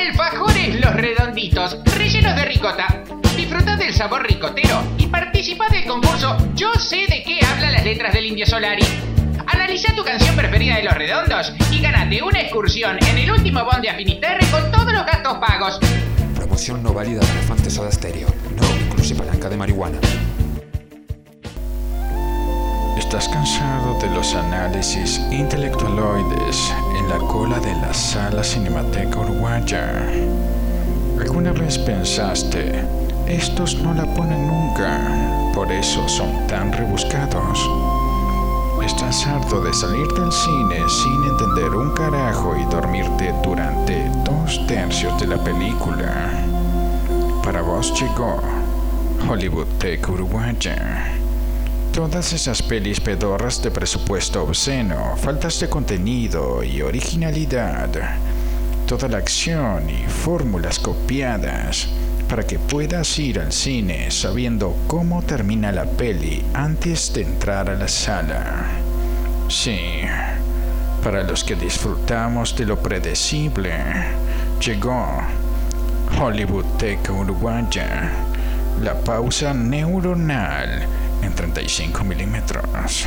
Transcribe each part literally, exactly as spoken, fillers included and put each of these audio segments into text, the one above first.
Alfajores Los Redonditos, rellenos de ricota. Disfrutá del sabor ricotero y participá del concurso Yo sé de qué hablan las letras del Indio Solari. Analiza tu canción preferida de Los Redondos y ganate una excursión en el último bondi de Afinisterre con todos los gastos pagos. Promoción no válida de Elefante Soda Stereo. No incluye palanca de marihuana. ¿Estás cansado de los análisis intelectualoides en la cola de la Sala Cinemateca Uruguaya? ¿Alguna vez pensaste, estos no la ponen nunca, por eso son tan rebuscados? ¿Estás harto de salir del cine sin entender un carajo y dormirte durante dos tercios de la película? Para vos llegó Hollywoodteca Uruguaya. Todas esas pelis pedorras de presupuesto obsceno, faltas de contenido y originalidad. Toda la acción y fórmulas copiadas para que puedas ir al cine sabiendo cómo termina la peli antes de entrar a la sala. Sí, para los que disfrutamos de lo predecible, llegó Hollywoodteca Uruguaya, la pausa neuronal en treinta y cinco milímetros.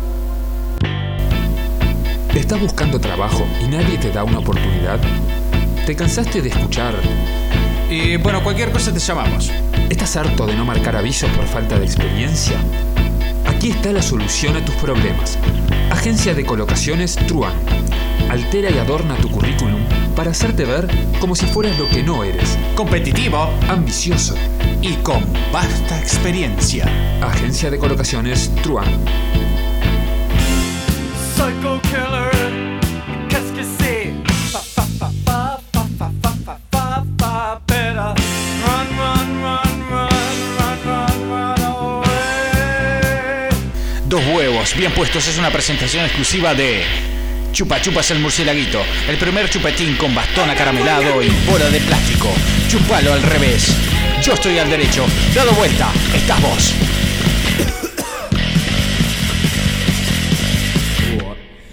¿Estás buscando trabajo y nadie te da una oportunidad? ¿Te cansaste de escuchar? Y bueno, cualquier cosa te llamamos. ¿Estás harto de no marcar aviso por falta de experiencia? Aquí está la solución a tus problemas. Agencia de Colocaciones Truan. Altera y adorna tu currículum para hacerte ver como si fueras lo que no eres. Competitivo, ambicioso y con vasta experiencia. Agencia de Colocaciones Truan. Psycho killer, qu'est-ce que c'est? Fa fa fa fa fa fa fa fa fa fa. Better run, run, run, run, run, run, run away. Dos huevos bien puestos es una presentación exclusiva de Chupa Chupas el murcielaguito, el primer chupetín con bastón acaramelado y bola de plástico. Chupalo al revés. Yo estoy al derecho. Dado vuelta, estás vos.